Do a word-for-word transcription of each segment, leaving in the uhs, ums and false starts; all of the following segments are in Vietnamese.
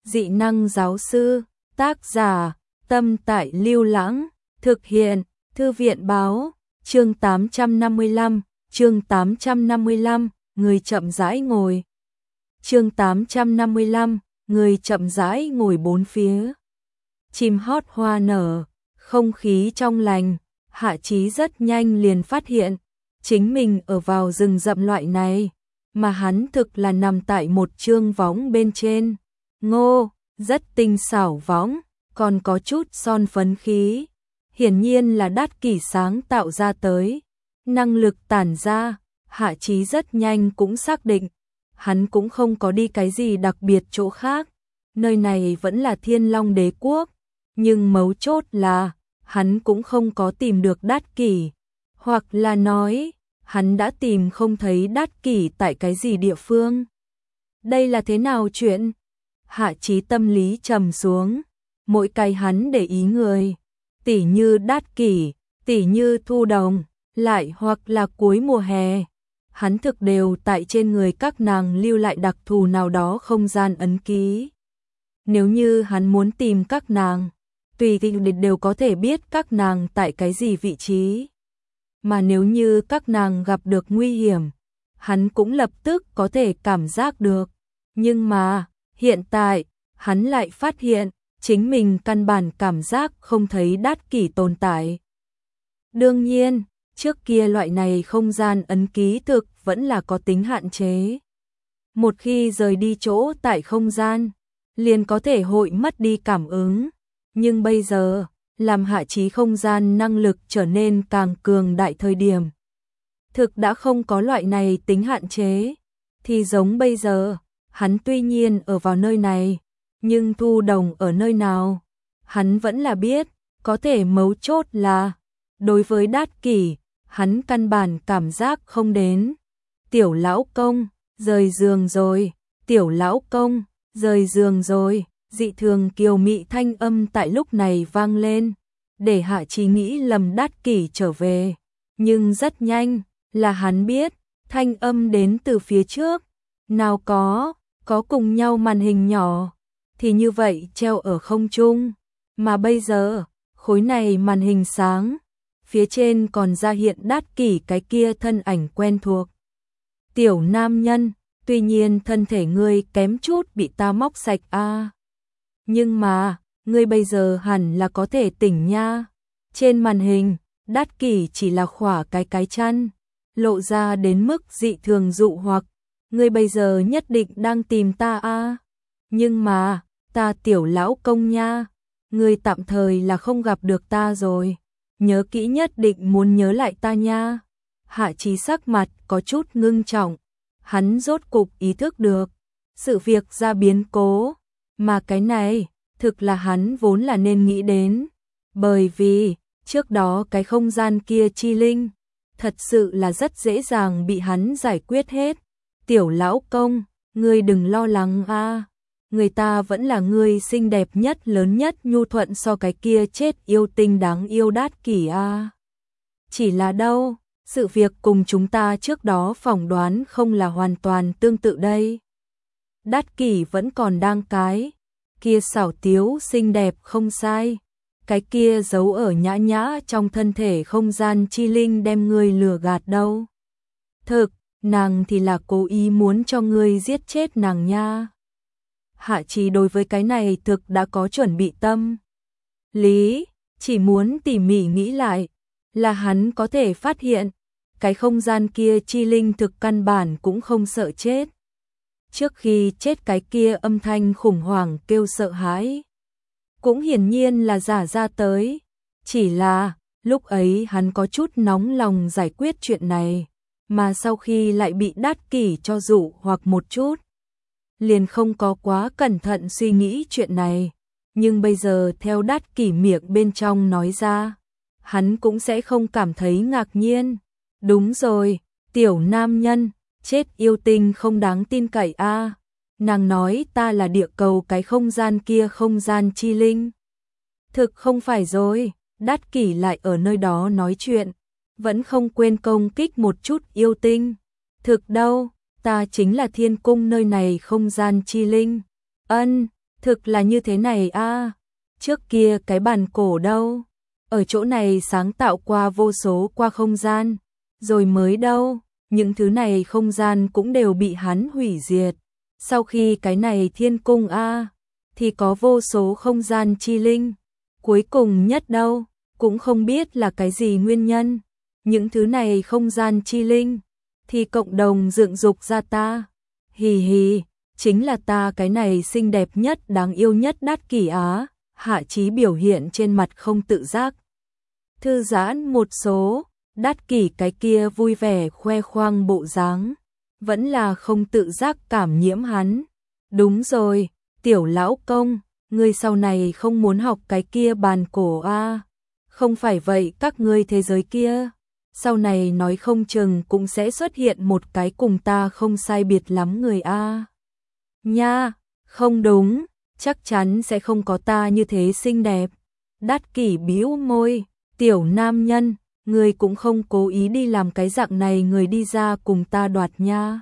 dị năng giáo sư, tác giả, Tâm Tại Lưu Lãng, thực hiện, Thư viện báo, chương tám trăm năm mươi lăm, chương tám trăm năm mươi lăm, người chậm rãi ngồi. Chương tám trăm năm mươi lăm, người chậm rãi ngồi bốn phía. Chim hót hoa nở, không khí trong lành, Hạ Chí rất nhanh liền phát hiện, chính mình ở vào rừng rậm loại này, mà hắn thực là nằm tại một trương võng bên trên. Ngô, rất tinh xảo võng, còn có chút son phấn khí. Hiển nhiên là Đát Kỷ sáng tạo ra tới. Năng lực tản ra, Hạ Chí rất nhanh cũng xác định, hắn cũng không có đi cái gì đặc biệt chỗ khác. Nơi này vẫn là Thiên Long Đế Quốc, nhưng mấu chốt là, hắn cũng không có tìm được Đát Kỷ, hoặc là nói, hắn đã tìm không thấy Đát Kỷ tại cái gì địa phương. Đây là thế nào chuyện? Hạ Chí tâm lý trầm xuống, mỗi cái hắn để ý người, tỉ như Đát Kỷ, tỉ như Thu Đồng, lại hoặc là cuối mùa hè, hắn thực đều tại trên người các nàng lưu lại đặc thù nào đó không gian ấn ký. Nếu như hắn muốn tìm các nàng, tùy tiện đều có thể biết các nàng tại cái gì vị trí. Mà nếu như các nàng gặp được nguy hiểm, hắn cũng lập tức có thể cảm giác được. Nhưng mà, hiện tại, hắn lại phát hiện, chính mình căn bản cảm giác không thấy Đát Kỷ tồn tại. Đương nhiên, trước kia loại này không gian ấn ký thực vẫn là có tính hạn chế. Một khi rời đi chỗ tại không gian, liền có thể hội mất đi cảm ứng. Nhưng bây giờ, làm Hạ Chí không gian năng lực trở nên càng cường đại thời điểm. Thực đã không có loại này tính hạn chế, thì giống bây giờ, hắn tuy nhiên ở vào nơi này, nhưng Thu Đồng ở nơi nào, hắn vẫn là biết, có thể mấu chốt là, đối với Đát Kỷ, hắn căn bản cảm giác không đến. Tiểu lão công, rời giường rồi, tiểu lão công, rời giường rồi, dị thường kiều mị thanh âm tại lúc này vang lên, để Hạ Chí nghĩ lầm Đát Kỷ trở về. Nhưng rất nhanh, là hắn biết, thanh âm đến từ phía trước, nào có, có cùng nhau màn hình nhỏ, thì như vậy treo ở không trung, mà bây giờ, khối này màn hình sáng, phía trên còn ra hiện Đát Kỷ cái kia thân ảnh quen thuộc. Tiểu nam nhân, tuy nhiên thân thể ngươi kém chút bị ta móc sạch a, à. Nhưng mà, ngươi bây giờ hẳn là có thể tỉnh nha. Trên màn hình, Đát Kỷ chỉ là khỏa cái cái chăn, lộ ra đến mức dị thường dụ hoặc. Ngươi bây giờ nhất định đang tìm ta a, à. Nhưng mà, ta tiểu lão công nha, ngươi tạm thời là không gặp được ta rồi. Nhớ kỹ nhất định muốn nhớ lại ta nha. Hạ Chí sắc mặt có chút ngưng trọng, hắn rốt cục ý thức được, sự việc ra biến cố, mà cái này, thực là hắn vốn là nên nghĩ đến, bởi vì, trước đó cái không gian kia chi linh, thật sự là rất dễ dàng bị hắn giải quyết hết. Tiểu lão công, ngươi đừng lo lắng a, à. Người ta vẫn là ngươi xinh đẹp nhất lớn nhất nhu thuận so cái kia chết yêu tinh đáng yêu Đát Kỷ a. À. Chỉ là đâu, sự việc cùng chúng ta trước đó phỏng đoán không là hoàn toàn tương tự đây. Đát Kỷ vẫn còn đang cái, kia xảo tiếu xinh đẹp không sai, cái kia giấu ở nhã nhã trong thân thể không gian chi linh đem ngươi lừa gạt đâu. Thực, nàng thì là cố ý muốn cho ngươi giết chết nàng nha. Hạ Chí đối với cái này thực đã có chuẩn bị tâm lý, chỉ muốn tỉ mỉ nghĩ lại, là hắn có thể phát hiện, cái không gian kia chi linh thực căn bản cũng không sợ chết. Trước khi chết cái kia âm thanh khủng hoảng kêu sợ hãi, cũng hiển nhiên là giả ra tới, chỉ là, lúc ấy hắn có chút nóng lòng giải quyết chuyện này, mà sau khi lại bị Đát Kỷ cho dụ hoặc một chút, liền không có quá cẩn thận suy nghĩ chuyện này, nhưng bây giờ theo Đát Kỷ miệng bên trong nói ra, hắn cũng sẽ không cảm thấy ngạc nhiên. Đúng rồi, tiểu nam nhân, chết yêu tinh không đáng tin cậy a. À. Nàng nói ta là địa cầu cái không gian kia không gian chi linh. Thực không phải rồi, Đát Kỷ lại ở nơi đó nói chuyện, vẫn không quên công kích một chút yêu tinh. Thực đâu, ta chính là thiên cung nơi này không gian chi linh. Ân, Thực là như thế này a. Trước kia cái bàn cổ đâu? Ở chỗ này sáng tạo qua vô số qua không gian, rồi mới đâu, những thứ này không gian cũng đều bị hắn hủy diệt. Sau khi cái này thiên cung a, thì có vô số không gian chi linh. Cuối cùng nhất đâu, cũng không biết là cái gì nguyên nhân. Những thứ này không gian chi linh, thì cộng đồng dựng dục ra ta. Hì hì, chính là ta cái này xinh đẹp nhất, đáng yêu nhất Đát Kỷ á. Hạ Chí biểu hiện trên mặt không tự giác thư giãn một số. Đát Kỷ cái kia vui vẻ khoe khoang bộ dáng, vẫn là không tự giác cảm nhiễm hắn. Đúng rồi, tiểu lão công, ngươi sau này không muốn học cái kia bàn cổ a? Không phải vậy các ngươi thế giới kia, sau này nói không chừng cũng sẽ xuất hiện một cái cùng ta không sai biệt lắm người a. Nha, không đúng, chắc chắn sẽ không có ta như thế xinh đẹp. Đát Kỷ bĩu môi, tiểu nam nhân, người cũng không cố ý đi làm cái dạng này người đi ra cùng ta đoạt nha.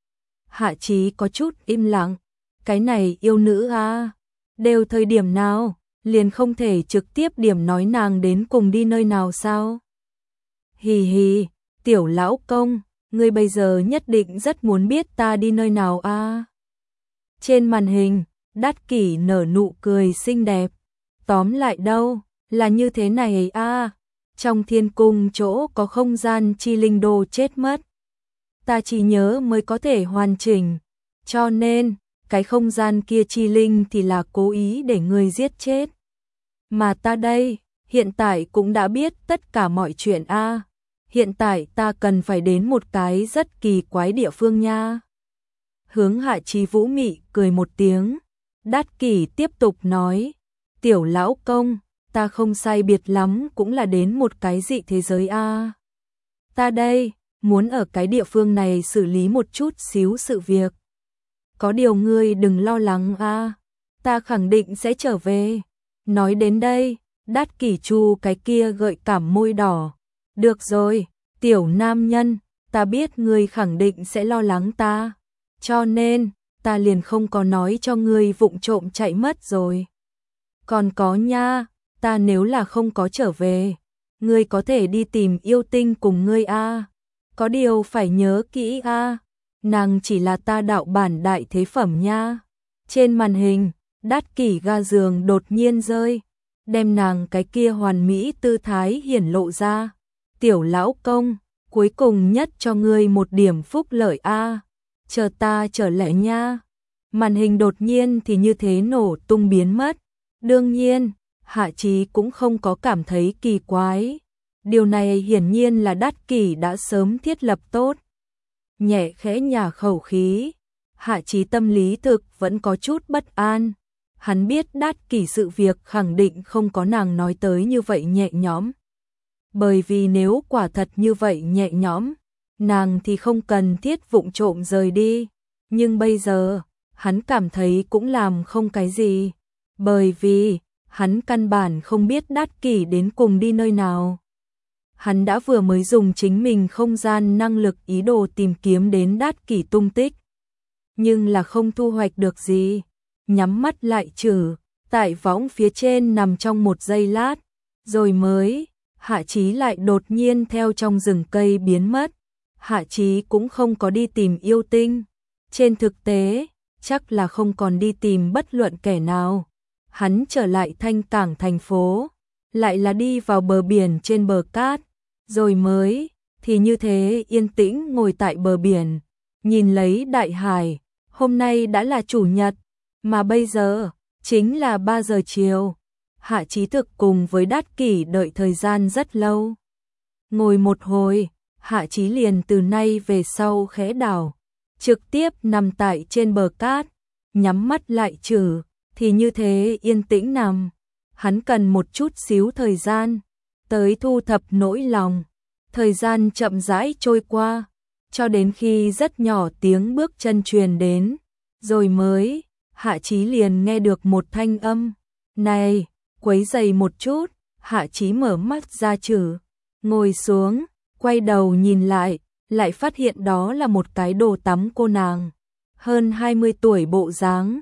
Hạ Chí có chút im lặng, cái này yêu nữ a, đều thời điểm nào, liền không thể trực tiếp điểm nói nàng đến cùng đi nơi nào sao? Hì hì, tiểu lão công, ngươi bây giờ nhất định rất muốn biết ta đi nơi nào a. Trên màn hình, Đát Kỷ nở nụ cười xinh đẹp. Tóm lại đâu, là như thế này a. Trong thiên cung chỗ có không gian chi linh đồ chết mất. Ta chỉ nhớ mới có thể hoàn chỉnh. Cho nên, cái không gian kia chi linh thì là cố ý để người giết chết. Mà ta đây, hiện tại cũng đã biết tất cả mọi chuyện a. Hiện tại ta cần phải đến một cái rất kỳ quái địa phương nha. Hướng Hạ Chí vũ mị cười một tiếng. Đát Kỷ tiếp tục nói, tiểu lão công, ta không sai biệt lắm cũng là đến một cái dị thế giới a. Ta đây, muốn ở cái địa phương này xử lý một chút xíu sự việc. Có điều ngươi đừng lo lắng a, ta khẳng định sẽ trở về. Nói đến đây, Đát Kỷ chu cái kia gợi cảm môi đỏ. Được rồi, tiểu nam nhân, ta biết ngươi khẳng định sẽ lo lắng ta. Cho nên, ta liền không có nói cho ngươi vụng trộm chạy mất rồi. Còn có nha, ta nếu là không có trở về, ngươi có thể đi tìm yêu tinh cùng ngươi a. Có điều phải nhớ kỹ a, nàng chỉ là ta đạo bản đại thế phẩm nha. Trên màn hình, Đát Kỷ ga giường đột nhiên rơi, đem nàng cái kia hoàn mỹ tư thái hiển lộ ra. Tiểu lão công, cuối cùng nhất cho ngươi một điểm phúc lợi a. Chờ ta trở lại nha. Màn hình đột nhiên thì như thế nổ tung biến mất. Đương nhiên, Hạ Chí cũng không có cảm thấy kỳ quái. Điều này hiển nhiên là Đát Kỷ đã sớm thiết lập tốt. Nhẹ khẽ nhả khẩu khí, Hạ Chí tâm lý thực vẫn có chút bất an. Hắn biết Đát Kỷ sự việc khẳng định không có nàng nói tới như vậy nhẹ nhõm. Bởi vì nếu quả thật như vậy nhẹ nhõm, nàng thì không cần thiết vụng trộm rời đi. Nhưng bây giờ, hắn cảm thấy cũng làm không cái gì. Bởi vì, hắn căn bản không biết Đát Kỷ đến cùng đi nơi nào. Hắn đã vừa mới dùng chính mình không gian năng lực ý đồ tìm kiếm đến Đát Kỷ tung tích. Nhưng là không thu hoạch được gì. Nhắm mắt lại trừ, tại võng phía trên nằm trong một giây lát. Rồi mới, Hạ Chí lại đột nhiên theo trong rừng cây biến mất. Hạ Chí cũng không có đi tìm yêu tinh. Trên thực tế, chắc là không còn đi tìm bất luận kẻ nào. Hắn trở lại Thanh Cảng thành phố, lại là đi vào bờ biển trên bờ cát, rồi mới, thì như thế yên tĩnh ngồi tại bờ biển, nhìn lấy đại hải. Hôm nay đã là chủ nhật, mà bây giờ, chính là ba giờ chiều. Hạ Chí thực cùng với Đát Kỷ đợi thời gian rất lâu. Ngồi một hồi, Hạ Chí liền từ nay về sau khẽ đảo, trực tiếp nằm tại trên bờ cát, nhắm mắt lại trừ, thì như thế yên tĩnh nằm. Hắn cần một chút xíu thời gian, tới thu thập nỗi lòng. Thời gian chậm rãi trôi qua, cho đến khi rất nhỏ tiếng bước chân truyền đến, rồi mới, Hạ Chí liền nghe được một thanh âm. Này, quấy giày một chút. Hạ Chí mở mắt ra trừ, ngồi xuống, quay đầu nhìn lại, lại phát hiện đó là một cái đồ tắm cô nàng. Hơn hai mươi tuổi bộ dáng,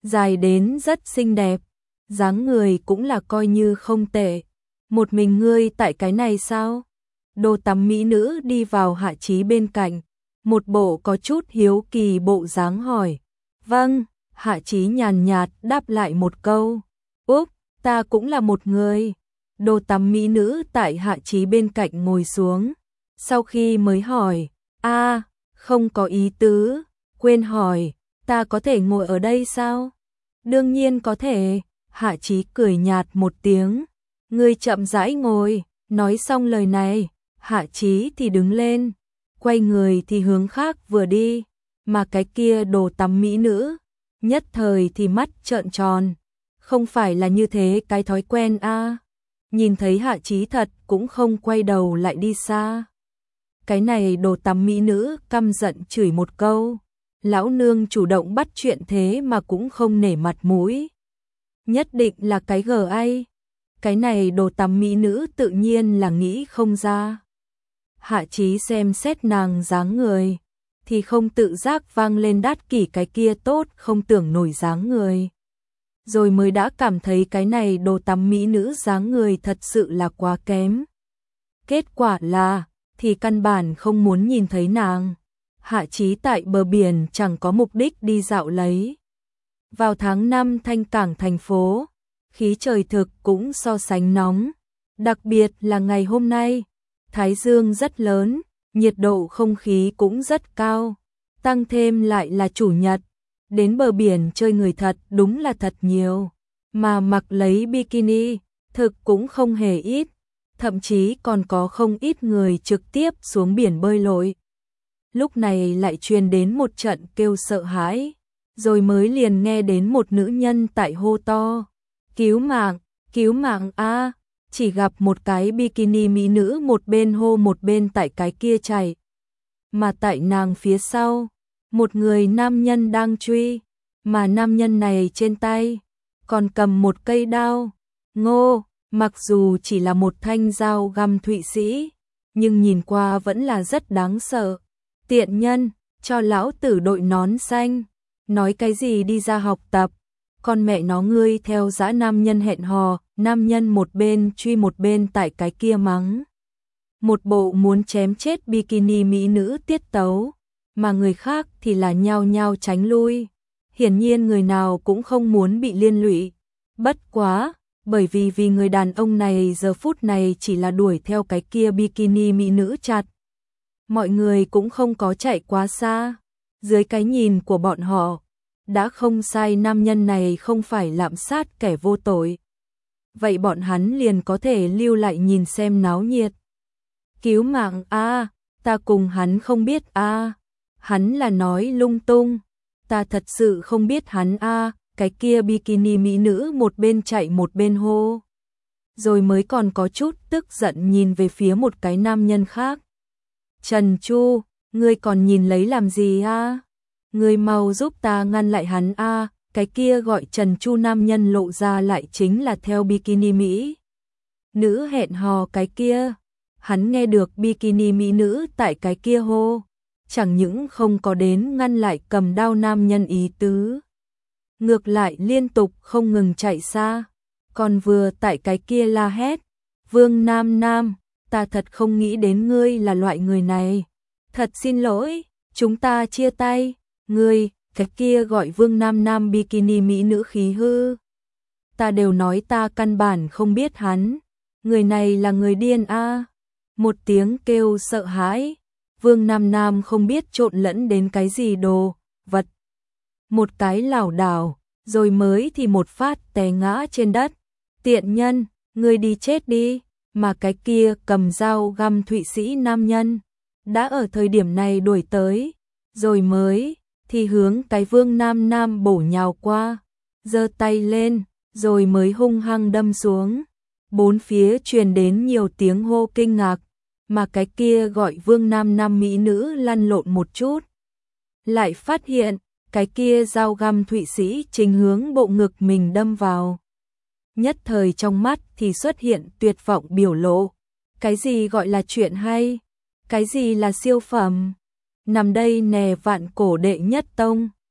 dài đến rất xinh đẹp, dáng người cũng là coi như không tệ. Một mình ngươi tại cái này sao? Đồ tắm mỹ nữ đi vào Hạ Chí bên cạnh, một bộ có chút hiếu kỳ bộ dáng hỏi. Vâng, Hạ Chí nhàn nhạt đáp lại một câu. Úp, ta cũng là một người. Đồ tắm mỹ nữ tại Hạ Chí bên cạnh ngồi xuống. Sau khi mới hỏi, a không có ý tứ, quên hỏi, ta có thể ngồi ở đây sao? Đương nhiên có thể, Hạ Chí cười nhạt một tiếng. Ngươi chậm rãi ngồi, nói xong lời này, Hạ Chí thì đứng lên, quay người thì hướng khác vừa đi, mà cái kia đồ tắm mỹ nữ, nhất thời thì mắt trợn tròn, không phải là như thế cái thói quen a. Nhìn thấy Hạ Chí thật cũng không quay đầu lại đi xa. Cái này đồ tắm mỹ nữ căm giận chửi một câu, lão nương chủ động bắt chuyện thế mà cũng không nể mặt mũi. Nhất định là cái gờ ai. Cái này đồ tắm mỹ nữ tự nhiên là nghĩ không ra. Hạ Chí xem xét nàng dáng người, thì không tự giác vang lên đát kỷ cái kia tốt không tưởng nổi dáng người. Rồi mới đã cảm thấy cái này đồ tắm mỹ nữ dáng người thật sự là quá kém. Kết quả là, thì căn bản không muốn nhìn thấy nàng. Hạ Chí tại bờ biển chẳng có mục đích đi dạo lấy. Vào tháng năm Thanh Cảng thành phố, khí trời thực cũng so sánh nóng, đặc biệt là ngày hôm nay, thái dương rất lớn, nhiệt độ không khí cũng rất cao, tăng thêm lại là chủ nhật, đến bờ biển chơi người thật đúng là thật nhiều, mà mặc lấy bikini, thực cũng không hề ít, thậm chí còn có không ít người trực tiếp xuống biển bơi lội. Lúc này lại truyền đến một trận kêu sợ hãi, rồi mới liền nghe đến một nữ nhân tại hô to. Cứu mạng, cứu mạng a, chỉ gặp một cái bikini mỹ nữ một bên hô một bên tại cái kia chạy. Mà tại nàng phía sau, một người nam nhân đang truy, mà nam nhân này trên tay còn cầm một cây đao. Ngô, mặc dù chỉ là một thanh dao găm Thụy Sĩ, nhưng nhìn qua vẫn là rất đáng sợ. Tiện nhân, cho lão tử đội nón xanh, nói cái gì đi ra học tập. Con mẹ nó ngươi theo dã nam nhân hẹn hò, nam nhân một bên truy một bên tại cái kia mắng. Một bộ muốn chém chết bikini mỹ nữ tiết tấu, mà người khác thì là nhao nhao tránh lui. Hiển nhiên người nào cũng không muốn bị liên lụy. Bất quá, bởi vì vì người đàn ông này giờ phút này chỉ là đuổi theo cái kia bikini mỹ nữ chặt. Mọi người cũng không có chạy quá xa. Dưới cái nhìn của bọn họ, đã không sai nam nhân này không phải lạm sát kẻ vô tội. Vậy bọn hắn liền có thể lưu lại nhìn xem náo nhiệt. Cứu mạng a, ta cùng hắn không biết a. Hắn là nói lung tung, ta thật sự không biết hắn a. Cái kia bikini mỹ nữ một bên chạy một bên hô. Rồi mới còn có chút tức giận nhìn về phía một cái nam nhân khác. Trần Chu, ngươi còn nhìn lấy làm gì a? Ngươi mau giúp ta ngăn lại hắn a. Cái kia gọi Trần Chu nam nhân lộ ra lại chính là theo bikini mỹ nữ hẹn hò cái kia. Hắn nghe được bikini mỹ nữ tại cái kia hô, chẳng những không có đến ngăn lại cầm đao nam nhân ý tứ, ngược lại liên tục không ngừng chạy xa, còn vừa tại cái kia la hét, Vương Nam Nam, ta thật không nghĩ đến ngươi là loại người này, thật xin lỗi, chúng ta chia tay. Ngươi, cái kia gọi Vương Nam Nam bikini mỹ nữ khí hư. Ta đều nói ta căn bản không biết hắn, người này là người điên a. Một tiếng kêu sợ hãi, Vương Nam Nam không biết trộn lẫn đến cái gì đồ vật. Một cái lảo đảo, rồi mới thì một phát té ngã trên đất. Tiện nhân, ngươi đi chết đi, mà cái kia cầm dao găm Thụy Sĩ nam nhân đã ở thời điểm này đuổi tới, rồi mới thì hướng cái Vương Nam Nam bổ nhào qua, giơ tay lên, rồi mới hung hăng đâm xuống. Bốn phía truyền đến nhiều tiếng hô kinh ngạc, mà cái kia gọi Vương Nam Nam mỹ nữ lăn lộn một chút, lại phát hiện cái kia dao găm Thụy Sĩ chính hướng bộ ngực mình đâm vào. Nhất thời trong mắt thì xuất hiện tuyệt vọng biểu lộ. Cái gì gọi là chuyện hay? Cái gì là siêu phẩm? Nằm đây nè vạn cổ đệ nhất tông.